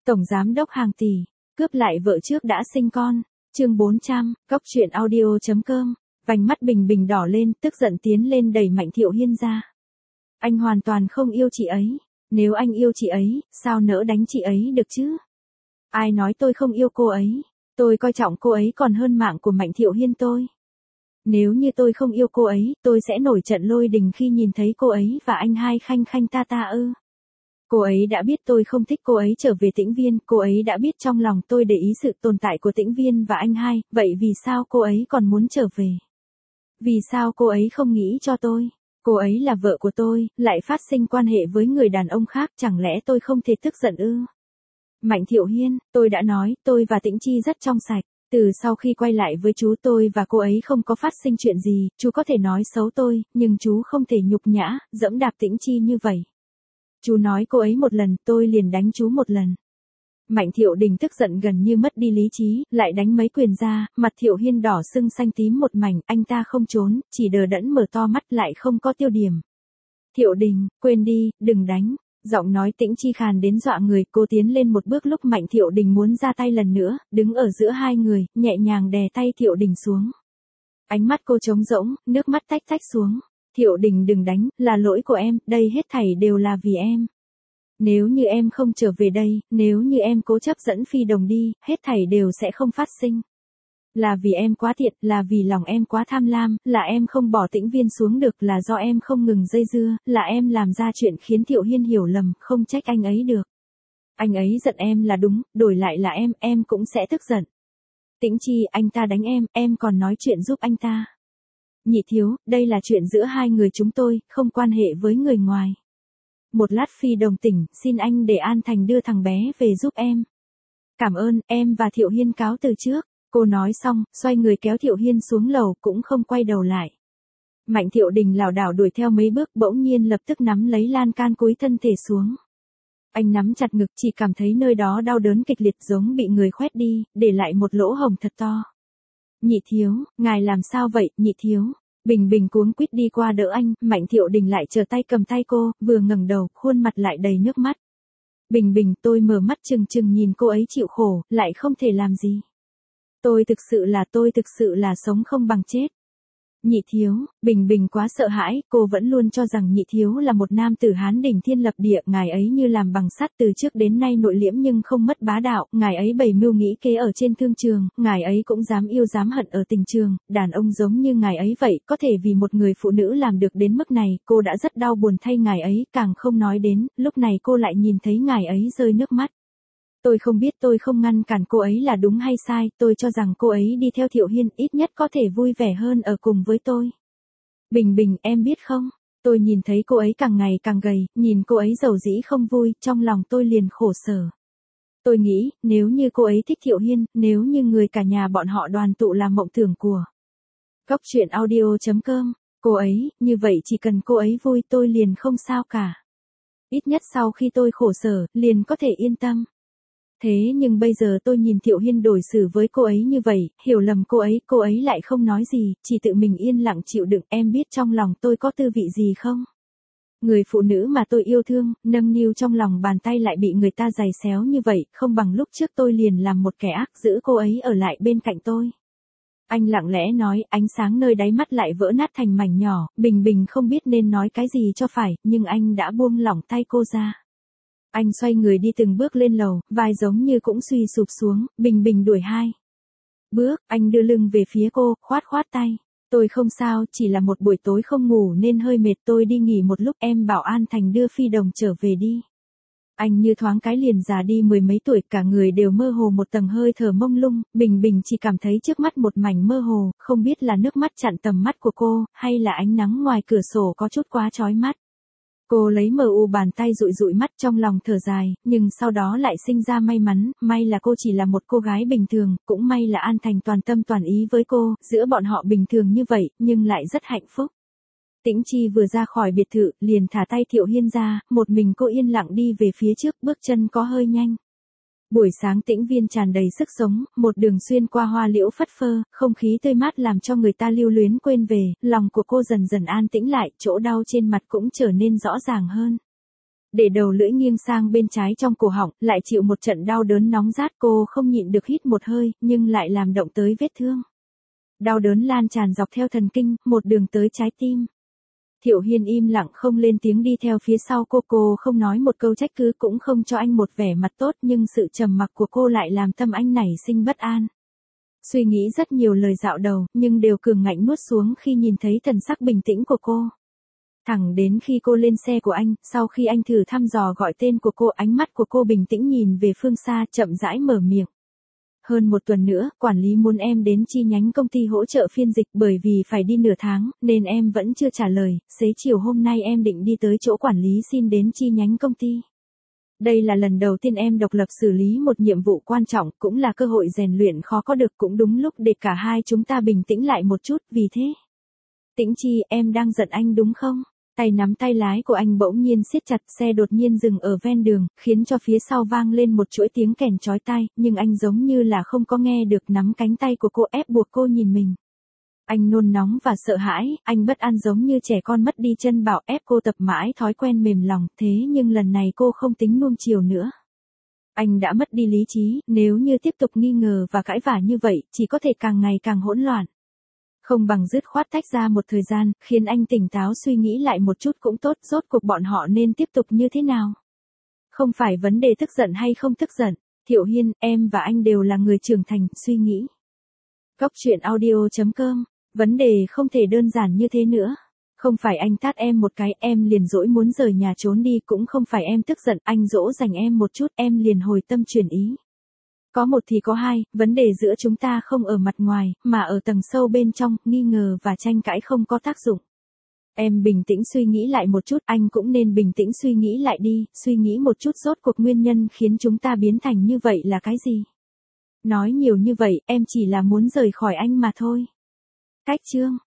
Tổng giám đốc hàng tỷ, cướp lại vợ trước đã sinh con. Chương 400, coctruyện.audio.com. Vành mắt Bình Bình đỏ lên, tức giận tiến lên đẩy Mạnh Thiệu Hiên ra. Anh hoàn toàn không yêu chị ấy. Nếu anh yêu chị ấy, sao nỡ đánh chị ấy được chứ? Ai nói tôi không yêu cô ấy? Tôi coi trọng cô ấy còn hơn mạng của Mạnh Thiệu Hiên tôi. Nếu như tôi không yêu cô ấy, tôi sẽ nổi trận lôi đình khi nhìn thấy cô ấy và anh hai khanh khanh ta ta ư. Cô ấy đã biết tôi không thích cô ấy trở về Tĩnh Viên, cô ấy đã biết trong lòng tôi để ý sự tồn tại của Tĩnh Viên và anh hai, vậy vì sao cô ấy còn muốn trở về? Vì sao cô ấy không nghĩ cho tôi? Cô ấy là vợ của tôi, lại phát sinh quan hệ với người đàn ông khác, chẳng lẽ tôi không thể tức giận ư? Mạnh Thiệu Hiên, tôi đã nói, tôi và Tĩnh Chi rất trong sạch. Từ sau khi quay lại với chú tôi và cô ấy không có phát sinh chuyện gì, chú có thể nói xấu tôi, nhưng chú không thể nhục nhã, dẫm đạp Tĩnh Chi như vậy. Chú nói cô ấy một lần, tôi liền đánh chú một lần. Mạnh Thiệu Đình tức giận gần như mất đi lý trí, lại đánh mấy quyền ra, mặt Thiệu Hiên đỏ sưng xanh tím một mảnh, anh ta không trốn, chỉ đờ đẫn mở to mắt lại không có tiêu điểm. Thiệu Đình, quên đi, đừng đánh. Giọng nói Tĩnh Chi khàn đến dọa người, cô tiến lên một bước lúc Mạnh Thiệu Đình muốn ra tay lần nữa, đứng ở giữa hai người, nhẹ nhàng đè tay Thiệu Đình xuống. Ánh mắt cô trống rỗng, nước mắt tách tách xuống. Thiệu Đình đừng đánh, là lỗi của em, đây hết thảy đều là vì em. Nếu như em không trở về đây, nếu như em cố chấp dẫn Phi Đồng đi, hết thảy đều sẽ không phát sinh. Là vì em quá thiệt, là vì lòng em quá tham lam, là em không bỏ Tĩnh Viên xuống được, là do em không ngừng dây dưa, là em làm ra chuyện khiến Thiệu Hiên hiểu lầm, không trách anh ấy được. Anh ấy giận em là đúng, đổi lại là em cũng sẽ tức giận. Tĩnh Chi, anh ta đánh em còn nói chuyện giúp anh ta. Nhị thiếu, đây là chuyện giữa hai người chúng tôi, không quan hệ với người ngoài. Một lát Phi Đồng tỉnh, xin anh để An Thành đưa thằng bé về giúp em. Cảm ơn, em và Thiệu Hiên cáo từ trước. Cô nói xong, xoay người kéo Thiệu Hiên xuống lầu, cũng không quay đầu lại. Mạnh Thiệu Đình lảo đảo đuổi theo mấy bước, bỗng nhiên lập tức nắm lấy lan can cúi thân thể xuống. Anh nắm chặt ngực, chỉ cảm thấy nơi đó đau đớn kịch liệt giống bị người khoét đi, để lại một lỗ hổng thật to. Nhị thiếu, ngài làm sao vậy, nhị thiếu? Bình Bình cuống quýt đi qua đỡ anh, Mạnh Thiệu Đình lại trở tay cầm tay cô, vừa ngẩng đầu, khuôn mặt lại đầy nước mắt. Bình Bình, tôi mở mắt trừng trừng nhìn cô ấy chịu khổ, lại không thể làm gì. Tôi thực sự là sống không bằng chết. Nhị thiếu, Bình Bình quá sợ hãi, cô vẫn luôn cho rằng nhị thiếu là một nam tử hán đỉnh thiên lập địa, ngài ấy như làm bằng sắt từ trước đến nay nội liễm nhưng không mất bá đạo, ngài ấy bày mưu nghĩ kế ở trên thương trường, ngài ấy cũng dám yêu dám hận ở tình trường, đàn ông giống như ngài ấy vậy, có thể vì một người phụ nữ làm được đến mức này, cô đã rất đau buồn thay ngài ấy, càng không nói đến, lúc này cô lại nhìn thấy ngài ấy rơi nước mắt. Tôi không biết, tôi không ngăn cản cô ấy là đúng hay sai, tôi cho rằng cô ấy đi theo Thiệu Hiên ít nhất có thể vui vẻ hơn ở cùng với tôi. Bình Bình, em biết không, tôi nhìn thấy cô ấy càng ngày càng gầy, nhìn cô ấy dầu dĩ không vui, trong lòng tôi liền khổ sở. Tôi nghĩ, nếu như cô ấy thích Thiệu Hiên, nếu như người cả nhà bọn họ đoàn tụ làm mộng tưởng của coctruyện.audio.com, cô ấy, như vậy chỉ cần cô ấy vui tôi liền không sao cả. Ít nhất sau khi tôi khổ sở, liền có thể yên tâm. Thế nhưng bây giờ tôi nhìn Thiệu Hiên đối xử với cô ấy như vậy, hiểu lầm cô ấy lại không nói gì, chỉ tự mình yên lặng chịu đựng, em biết trong lòng tôi có tư vị gì không? Người phụ nữ mà tôi yêu thương, nâng niu trong lòng bàn tay lại bị người ta giày xéo như vậy, không bằng lúc trước tôi liền làm một kẻ ác giữ cô ấy ở lại bên cạnh tôi. Anh lặng lẽ nói, ánh sáng nơi đáy mắt lại vỡ nát thành mảnh nhỏ, Bình Bình không biết nên nói cái gì cho phải, nhưng anh đã buông lỏng tay cô ra. Anh xoay người đi từng bước lên lầu, vai giống như cũng suy sụp xuống, Bình Bình đuổi hai bước, anh đưa lưng về phía cô, khoát khoát tay. Tôi không sao, chỉ là một buổi tối không ngủ nên hơi mệt, tôi đi nghỉ một lúc, em bảo An Thành đưa Phi Đồng trở về đi. Anh như thoáng cái liền già đi mười mấy tuổi, cả người đều mơ hồ một tầng hơi thở mông lung, Bình Bình chỉ cảm thấy trước mắt một mảnh mơ hồ, không biết là nước mắt chặn tầm mắt của cô, hay là ánh nắng ngoài cửa sổ có chút quá chói mắt. Cô lấy bàn tay dụi dụi mắt trong lòng thở dài, nhưng sau đó lại sinh ra may mắn, may là cô chỉ là một cô gái bình thường, cũng may là An Thành toàn tâm toàn ý với cô, giữa bọn họ bình thường như vậy, nhưng lại rất hạnh phúc. Tĩnh Chi vừa ra khỏi biệt thự, liền thả tay Thiệu Hiên ra, một mình cô yên lặng đi về phía trước, bước chân có hơi nhanh. Buổi sáng Tĩnh Viên tràn đầy sức sống, một đường xuyên qua hoa liễu phất phơ, không khí tươi mát làm cho người ta lưu luyến quên về, lòng của cô dần dần an tĩnh lại, chỗ đau trên mặt cũng trở nên rõ ràng hơn. Để đầu lưỡi nghiêng sang bên trái trong cổ họng, lại chịu một trận đau đớn nóng rát, cô không nhịn được hít một hơi, nhưng lại làm động tới vết thương. Đau đớn lan tràn dọc theo thần kinh, một đường tới trái tim. Thiệu Hiên im lặng không lên tiếng đi theo phía sau cô không nói một câu trách cứ cũng không cho anh một vẻ mặt tốt, nhưng sự trầm mặc của cô lại làm tâm anh nảy sinh bất an. Suy nghĩ rất nhiều lời dạo đầu, nhưng đều cường ngạnh nuốt xuống khi nhìn thấy thần sắc bình tĩnh của cô. Thẳng đến khi cô lên xe của anh, sau khi anh thử thăm dò gọi tên của cô, ánh mắt của cô bình tĩnh nhìn về phương xa, chậm rãi mở miệng. Hơn một tuần nữa, quản lý muốn em đến chi nhánh công ty hỗ trợ phiên dịch, bởi vì phải đi nửa tháng, nên em vẫn chưa trả lời. Xế chiều hôm nay em định đi tới chỗ quản lý xin đến chi nhánh công ty. Đây là lần đầu tiên em độc lập xử lý một nhiệm vụ quan trọng, cũng là cơ hội rèn luyện khó có được, cũng đúng lúc để cả hai chúng ta bình tĩnh lại một chút, vì thế. Tĩnh Chi, em đang giận anh đúng không? Tay nắm tay lái của anh bỗng nhiên siết chặt, xe đột nhiên dừng ở ven đường, khiến cho phía sau vang lên một chuỗi tiếng kèn chói tai, nhưng anh giống như là không có nghe được, nắm cánh tay của cô ép buộc cô nhìn mình. Anh nôn nóng và sợ hãi, anh bất an giống như trẻ con mất đi chân bảo, ép cô tập mãi thói quen mềm lòng, thế nhưng lần này cô không tính nuông chiều nữa. Anh đã mất đi lý trí, nếu như tiếp tục nghi ngờ và cãi vả như vậy, chỉ có thể càng ngày càng hỗn loạn. Không bằng dứt khoát tách ra một thời gian, khiến anh tỉnh táo suy nghĩ lại một chút cũng tốt, rốt cuộc bọn họ nên tiếp tục như thế nào. Không phải vấn đề tức giận hay không tức giận, Thiệu Hiên, em và anh đều là người trưởng thành, suy nghĩ. Cóc truyện audio.com, vấn đề không thể đơn giản như thế nữa. Không phải anh tát em một cái, em liền dỗi muốn rời nhà trốn đi, cũng không phải em tức giận, anh dỗ dành em một chút, em liền hồi tâm chuyển ý. Có một thì có hai, vấn đề giữa chúng ta không ở mặt ngoài, mà ở tầng sâu bên trong, nghi ngờ và tranh cãi không có tác dụng. Em bình tĩnh suy nghĩ lại một chút, anh cũng nên bình tĩnh suy nghĩ lại đi, suy nghĩ một chút rốt cuộc nguyên nhân khiến chúng ta biến thành như vậy là cái gì. Nói nhiều như vậy, em chỉ là muốn rời khỏi anh mà thôi. Cách chương.